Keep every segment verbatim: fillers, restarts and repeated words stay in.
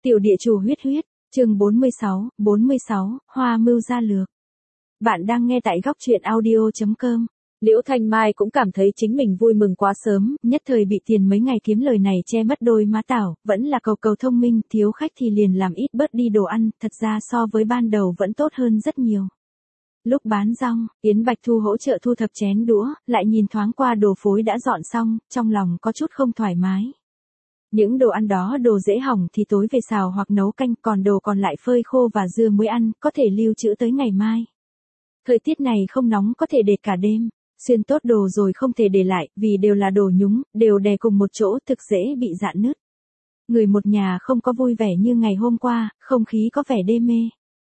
Tiểu địa chủ huyết huyết, chương bốn mươi sáu, bốn mươi sáu, Hoa mưu gia lược. Bạn đang nghe tại góc truyện audio chấm com. Liễu Thanh Mai cũng cảm thấy chính mình vui mừng quá sớm, nhất thời bị tiền mấy ngày kiếm lời này che mất đôi má tảo, vẫn là cầu cầu thông minh, thiếu khách thì liền làm ít bớt đi đồ ăn, thật ra so với ban đầu vẫn tốt hơn rất nhiều. Lúc bán rong, Yến Bạch Thu hỗ trợ thu thập chén đũa, lại nhìn thoáng qua đồ phối đã dọn xong, trong lòng có chút không thoải mái. Những đồ ăn đó đồ dễ hỏng thì tối về xào hoặc nấu canh, còn đồ còn lại phơi khô và dưa muối ăn, có thể lưu trữ tới ngày mai. Thời tiết này không nóng có thể để cả đêm, xuyên tốt đồ rồi không thể để lại, vì đều là đồ nhúng, đều đè cùng một chỗ thực dễ bị rạn nứt. Người một nhà không có vui vẻ như ngày hôm qua, không khí có vẻ đê mê.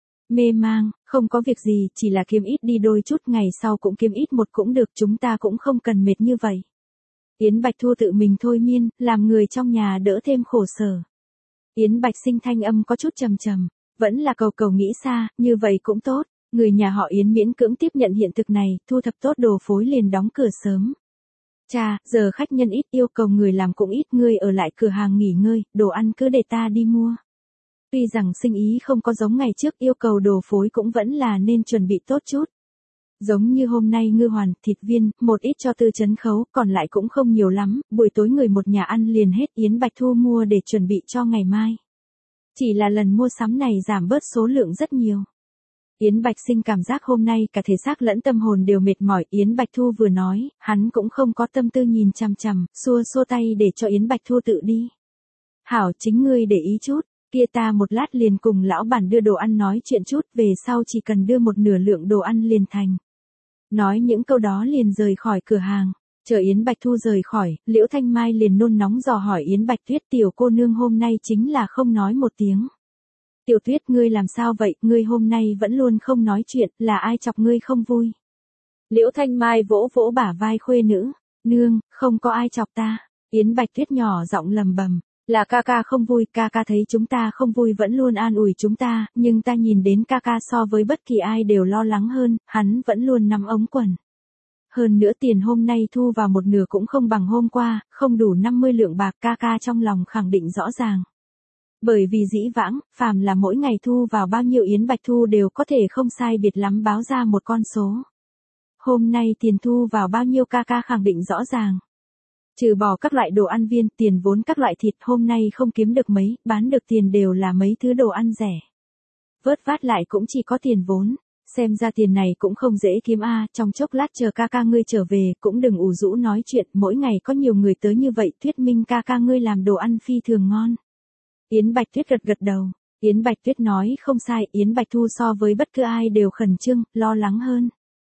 Mê mang, không có việc gì, chỉ là kiếm ít đi đôi chút, ngày sau cũng kiếm ít một cũng được, chúng ta cũng không cần mệt như vậy. Yến Bạch Thu tự mình thôi miên, làm người trong nhà đỡ thêm khổ sở. Yến Bạch Sinh thanh âm có chút trầm trầm, vẫn là cầu cầu nghĩ xa, như vậy cũng tốt. Người nhà họ Yến miễn cưỡng tiếp nhận hiện thực này, thu thập tốt đồ phối liền đóng cửa sớm. Cha, giờ khách nhân ít, yêu cầu người làm cũng ít, ngươi ở lại cửa hàng nghỉ ngơi, đồ ăn cứ để ta đi mua. Tuy rằng sinh ý không có giống ngày trước, yêu cầu đồ phối cũng vẫn là nên chuẩn bị tốt chút. Giống như hôm nay ngư hoàn, thịt viên, một ít cho tư chấn khấu, còn lại cũng không nhiều lắm, buổi tối người một nhà ăn liền hết. Yến Bạch Thu mua để chuẩn bị cho ngày mai. Chỉ là lần mua sắm này giảm bớt số lượng rất nhiều. Yến Bạch Sinh cảm giác hôm nay cả thể xác lẫn tâm hồn đều mệt mỏi, Yến Bạch Thu vừa nói, hắn cũng không có tâm tư nhìn chằm chằm, xua xua tay để cho Yến Bạch Thu tự đi. Hảo, chính ngươi để ý chút, kia ta một lát liền cùng lão bản đưa đồ ăn nói chuyện chút, về sau chỉ cần đưa một nửa lượng đồ ăn liền thành. Nói những câu đó liền rời khỏi cửa hàng. Chờ Yến Bạch Thu rời khỏi, Liễu Thanh Mai liền nôn nóng dò hỏi Yến Bạch Tuyết, tiểu cô nương hôm nay chính là không nói một tiếng. Tiểu Tuyết, ngươi làm sao vậy, ngươi hôm nay vẫn luôn không nói chuyện, là ai chọc ngươi không vui? Liễu Thanh Mai vỗ vỗ bả vai khuê nữ, nương, không có ai chọc ta. Yến Bạch Tuyết nhỏ giọng lầm bầm, là ca ca không vui, ca ca thấy chúng ta không vui vẫn luôn an ủi chúng ta, nhưng ta nhìn đến ca ca so với bất kỳ ai đều lo lắng hơn, hắn vẫn luôn nắm ống quần. Hơn nữa tiền hôm nay thu vào một nửa cũng không bằng hôm qua, không đủ năm mươi lượng bạc, ca ca trong lòng khẳng định rõ ràng. Bởi vì dĩ vãng, phàm là mỗi ngày thu vào bao nhiêu Yến Bạch Thu đều có thể không sai biệt lắm báo ra một con số. Hôm nay tiền thu vào bao nhiêu ca ca khẳng định rõ ràng. Trừ bỏ các loại đồ ăn viên, tiền vốn các loại thịt hôm nay không kiếm được mấy, bán được tiền đều là mấy thứ đồ ăn rẻ. Vớt vát lại cũng chỉ có tiền vốn, xem ra tiền này cũng không dễ kiếm a, trong chốc lát chờ ca ca ngươi trở về, cũng đừng ủ rũ nói chuyện, mỗi ngày có nhiều người tới như vậy, thuyết minh ca ca ngươi làm đồ ăn phi thường ngon. Yến Bạch Tuyết gật gật đầu, Yến Bạch Tuyết nói không sai, Yến Bạch Thu so với bất cứ ai đều khẩn trương, lo lắng hơn.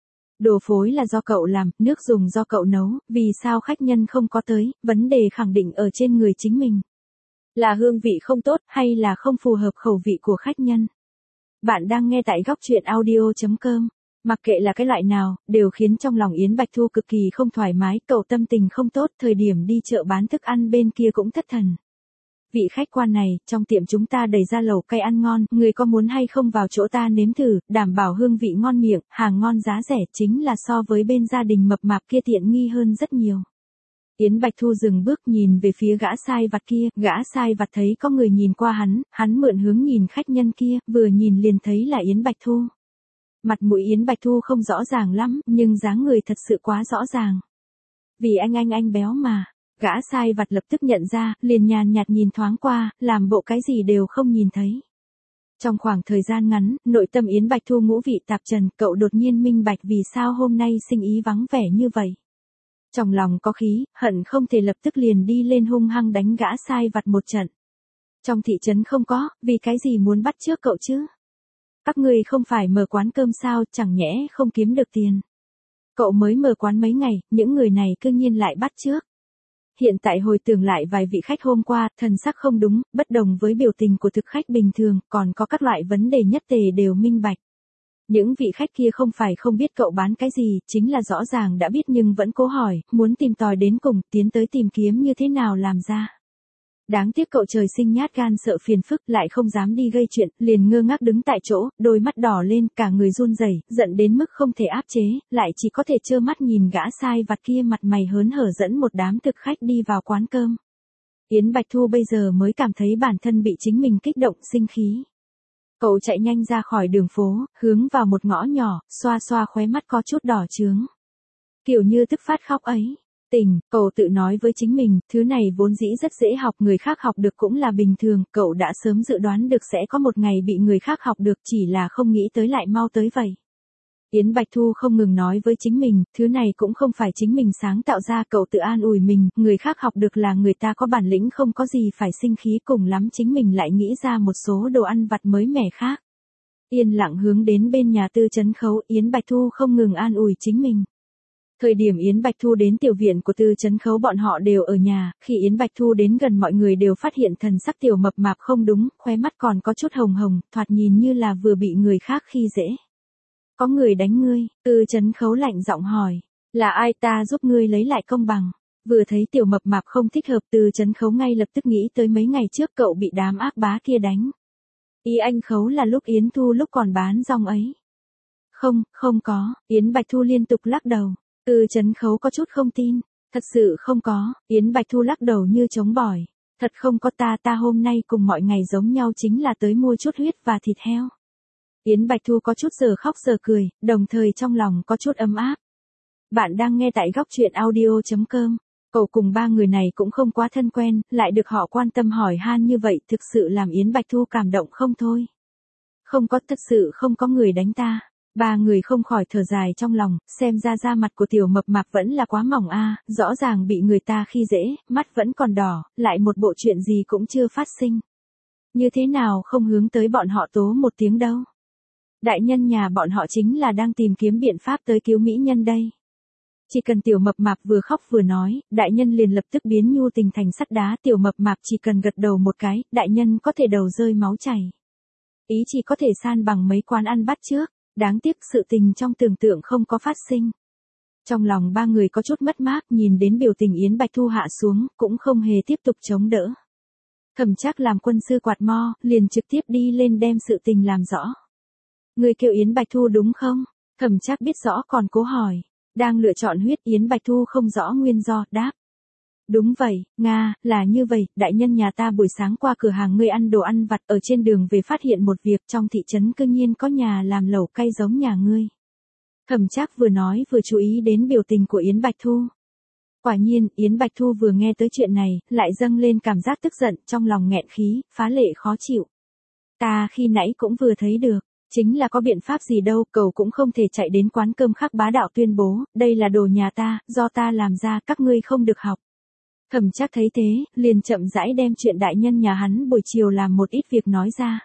Đồ phối là do cậu làm, nước dùng do cậu nấu, vì sao khách nhân không có tới, vấn đề khẳng định ở trên người chính mình. Là hương vị không tốt, hay là không phù hợp khẩu vị của khách nhân. Bạn đang nghe tại góc truyện audio chấm com. Mặc kệ là cái loại nào, đều khiến trong lòng Yến Bạch Thu cực kỳ không thoải mái, cậu tâm tình không tốt, thời điểm đi chợ bán thức ăn bên kia cũng thất thần. Vị khách quan này, trong tiệm chúng ta đẩy ra lẩu cay ăn ngon, người có muốn hay không vào chỗ ta nếm thử, đảm bảo hương vị ngon miệng, hàng ngon giá rẻ, chính là so với bên gia đình mập mạp kia tiện nghi hơn rất nhiều. Yến Bạch Thu dừng bước nhìn về phía gã sai vặt kia, gã sai vặt thấy có người nhìn qua hắn, hắn mượn hướng nhìn khách nhân kia, vừa nhìn liền thấy là Yến Bạch Thu. Mặt mũi Yến Bạch Thu không rõ ràng lắm, nhưng dáng người thật sự quá rõ ràng. Vì anh anh anh béo mà. Gã sai vặt lập tức nhận ra, liền nhàn nhạt nhìn thoáng qua, làm bộ cái gì đều không nhìn thấy. Trong khoảng thời gian ngắn, nội tâm Yến Bạch Thu ngũ vị tạp trần, cậu đột nhiên minh bạch vì sao hôm nay sinh ý vắng vẻ như vậy. Trong lòng có khí, hận không thể lập tức liền đi lên hung hăng đánh gã sai vặt một trận. Trong thị trấn không có, vì cái gì muốn bắt trước cậu chứ? Các người không phải mở quán cơm sao, chẳng nhẽ không kiếm được tiền. Cậu mới mở quán mấy ngày, những người này cư nhiên lại bắt trước. Hiện tại hồi tưởng lại vài vị khách hôm qua, thần sắc không đúng, bất đồng với biểu tình của thực khách bình thường, còn có các loại vấn đề nhất tề đều minh bạch. Những vị khách kia không phải không biết cậu bán cái gì, chính là rõ ràng đã biết nhưng vẫn cố hỏi, muốn tìm tòi đến cùng, tiến tới tìm kiếm như thế nào làm ra. Đáng tiếc cậu trời sinh nhát gan sợ phiền phức, lại không dám đi gây chuyện, liền ngơ ngác đứng tại chỗ, đôi mắt đỏ lên, cả người run rẩy, giận đến mức không thể áp chế, lại chỉ có thể trơ mắt nhìn gã sai vặt kia mặt mày hớn hở dẫn một đám thực khách đi vào quán cơm. Yến Bạch Thu bây giờ mới cảm thấy bản thân bị chính mình kích động sinh khí. Cậu chạy nhanh ra khỏi đường phố, hướng vào một ngõ nhỏ, xoa xoa khóe mắt có chút đỏ chướng. Kiểu như tức phát khóc ấy. Tình, cậu tự nói với chính mình, thứ này vốn dĩ rất dễ học, người khác học được cũng là bình thường, cậu đã sớm dự đoán được sẽ có một ngày bị người khác học được, chỉ là không nghĩ tới lại mau tới vậy. Yến Bạch Thu không ngừng nói với chính mình, thứ này cũng không phải chính mình sáng tạo ra, cậu tự an ủi mình, người khác học được là người ta có bản lĩnh, không có gì phải sinh khí, cùng lắm chính mình lại nghĩ ra một số đồ ăn vặt mới mẻ khác. Yên lặng hướng đến bên nhà Tư Chấn Khấu, Yến Bạch Thu không ngừng an ủi chính mình. Thời điểm Yến Bạch Thu đến tiểu viện của Tư Chấn Khấu, bọn họ đều ở nhà, khi Yến Bạch Thu đến gần mọi người đều phát hiện thần sắc tiểu mập mạp không đúng, khóe mắt còn có chút hồng hồng, thoạt nhìn như là vừa bị người khác khi dễ. Có người đánh ngươi, Tư Chấn Khấu lạnh giọng hỏi, là ai, ta giúp ngươi lấy lại công bằng. Vừa thấy tiểu mập mạp không thích hợp, Tư Chấn Khấu ngay lập tức nghĩ tới mấy ngày trước cậu bị đám ác bá kia đánh. Ý anh Khấu là lúc Yến Thu lúc còn bán rong ấy. Không, không có, Yến Bạch Thu liên tục lắc đầu. Tư Chấn Khấu có chút không tin, thật sự không có, Yến Bạch Thu lắc đầu như chống bỏi. Thật không có, ta ta hôm nay cùng mọi ngày giống nhau, chính là tới mua chút huyết và thịt heo. Yến Bạch Thu có chút giờ khóc giờ cười, đồng thời trong lòng có chút ấm áp. Bạn đang nghe tại góc truyện audio chấm com. Cậu cùng ba người này cũng không quá thân quen, lại được họ quan tâm hỏi han như vậy, thực sự làm Yến Bạch Thu cảm động không thôi. Không có, thật sự không có người đánh ta. Ba người không khỏi thở dài trong lòng, xem ra da mặt của tiểu mập mạp vẫn là quá mỏng a, rõ ràng bị người ta khi dễ, mắt vẫn còn đỏ, lại một bộ chuyện gì cũng chưa phát sinh. Như thế nào không hướng tới bọn họ tố một tiếng đâu. Đại nhân nhà bọn họ chính là đang tìm kiếm biện pháp tới cứu mỹ nhân đây. Chỉ cần tiểu mập mạp vừa khóc vừa nói, đại nhân liền lập tức biến nhu tình thành sắt đá, tiểu mập mạp chỉ cần gật đầu một cái, đại nhân có thể đầu rơi máu chảy. Ý chỉ có thể san bằng mấy quán ăn bắt trước, đáng tiếc sự tình trong tưởng tượng không có phát sinh. Trong lòng ba người có chút mất mát, nhìn đến biểu tình Yến Bạch Thu hạ xuống, cũng không hề tiếp tục chống đỡ. Thẩm Trác làm quân sư quạt mo, liền trực tiếp đi lên đem sự tình làm rõ. Người kêu Yến Bạch Thu đúng không? Thẩm Trác biết rõ còn cố hỏi. Đang lựa chọn huyết, Yến Bạch Thu không rõ nguyên do, đáp. Đúng vậy, Nga, là như vậy, đại nhân nhà ta buổi sáng qua cửa hàng ngươi ăn đồ ăn vặt, ở trên đường về phát hiện một việc, trong thị trấn cư nhiên có nhà làm lẩu cay giống nhà ngươi. Thẩm Trác vừa nói vừa chú ý đến biểu tình của Yến Bạch Thu. Quả nhiên, Yến Bạch Thu vừa nghe tới chuyện này, lại dâng lên cảm giác tức giận, trong lòng nghẹn khí, phá lệ khó chịu. Ta khi nãy cũng vừa thấy được. Chính là có biện pháp gì đâu, cậu cũng không thể chạy đến quán cơm khác bá đạo tuyên bố, đây là đồ nhà ta, do ta làm ra, các ngươi không được học. Thẩm Trác thấy thế, liền chậm rãi đem chuyện đại nhân nhà hắn buổi chiều làm một ít việc nói ra.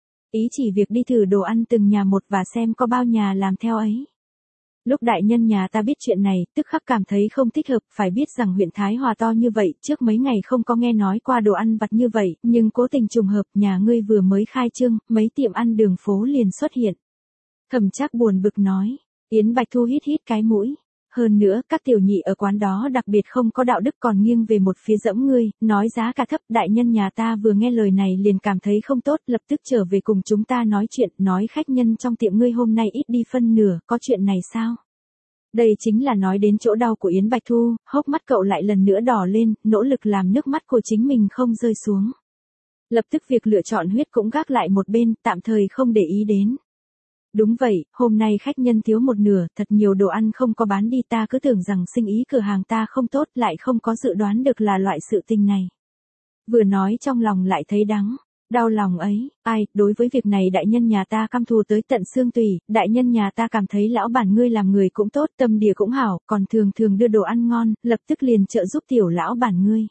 Ý chỉ việc đi thử đồ ăn từng nhà một và xem có bao nhà làm theo ấy. Lúc đại nhân nhà ta biết chuyện này, tức khắc cảm thấy không thích hợp, phải biết rằng huyện Thái Hòa to như vậy, trước mấy ngày không có nghe nói qua đồ ăn vặt như vậy, nhưng cố tình trùng hợp, nhà ngươi vừa mới khai trương, mấy tiệm ăn đường phố liền xuất hiện. Thẩm Trác buồn bực nói, Yến Bạch Thu hít hít cái mũi. Hơn nữa, các tiểu nhị ở quán đó đặc biệt không có đạo đức, còn nghiêng về một phía dẫm ngươi, nói giá cả thấp. Đại nhân nhà ta vừa nghe lời này liền cảm thấy không tốt, lập tức trở về cùng chúng ta nói chuyện, nói khách nhân trong tiệm ngươi hôm nay ít đi phân nửa, có chuyện này sao? Đây chính là nói đến chỗ đau của Yến Bạch Thu, hốc mắt cậu lại lần nữa đỏ lên, nỗ lực làm nước mắt của chính mình không rơi xuống. Lập tức việc lựa chọn huyết cũng gác lại một bên, tạm thời không để ý đến. Đúng vậy, hôm nay khách nhân thiếu một nửa, thật nhiều đồ ăn không có bán đi, ta cứ tưởng rằng sinh ý cửa hàng ta không tốt, lại không có dự đoán được là loại sự tình này. Vừa nói trong lòng lại thấy đắng, đau lòng ấy, ai, đối với việc này đại nhân nhà ta căm thù tới tận xương tủy, đại nhân nhà ta cảm thấy lão bản ngươi làm người cũng tốt, tâm địa cũng hảo, còn thường thường đưa đồ ăn ngon, lập tức liền trợ giúp tiểu lão bản ngươi.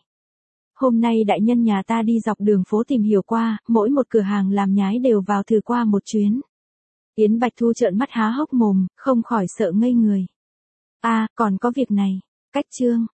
Hôm nay đại nhân nhà ta đi dọc đường phố tìm hiểu qua, mỗi một cửa hàng làm nhái đều vào thử qua một chuyến. Yến Bạch Thu trợn mắt há hốc mồm, không khỏi sợ ngây người. A, à, còn có việc này. Cách chương,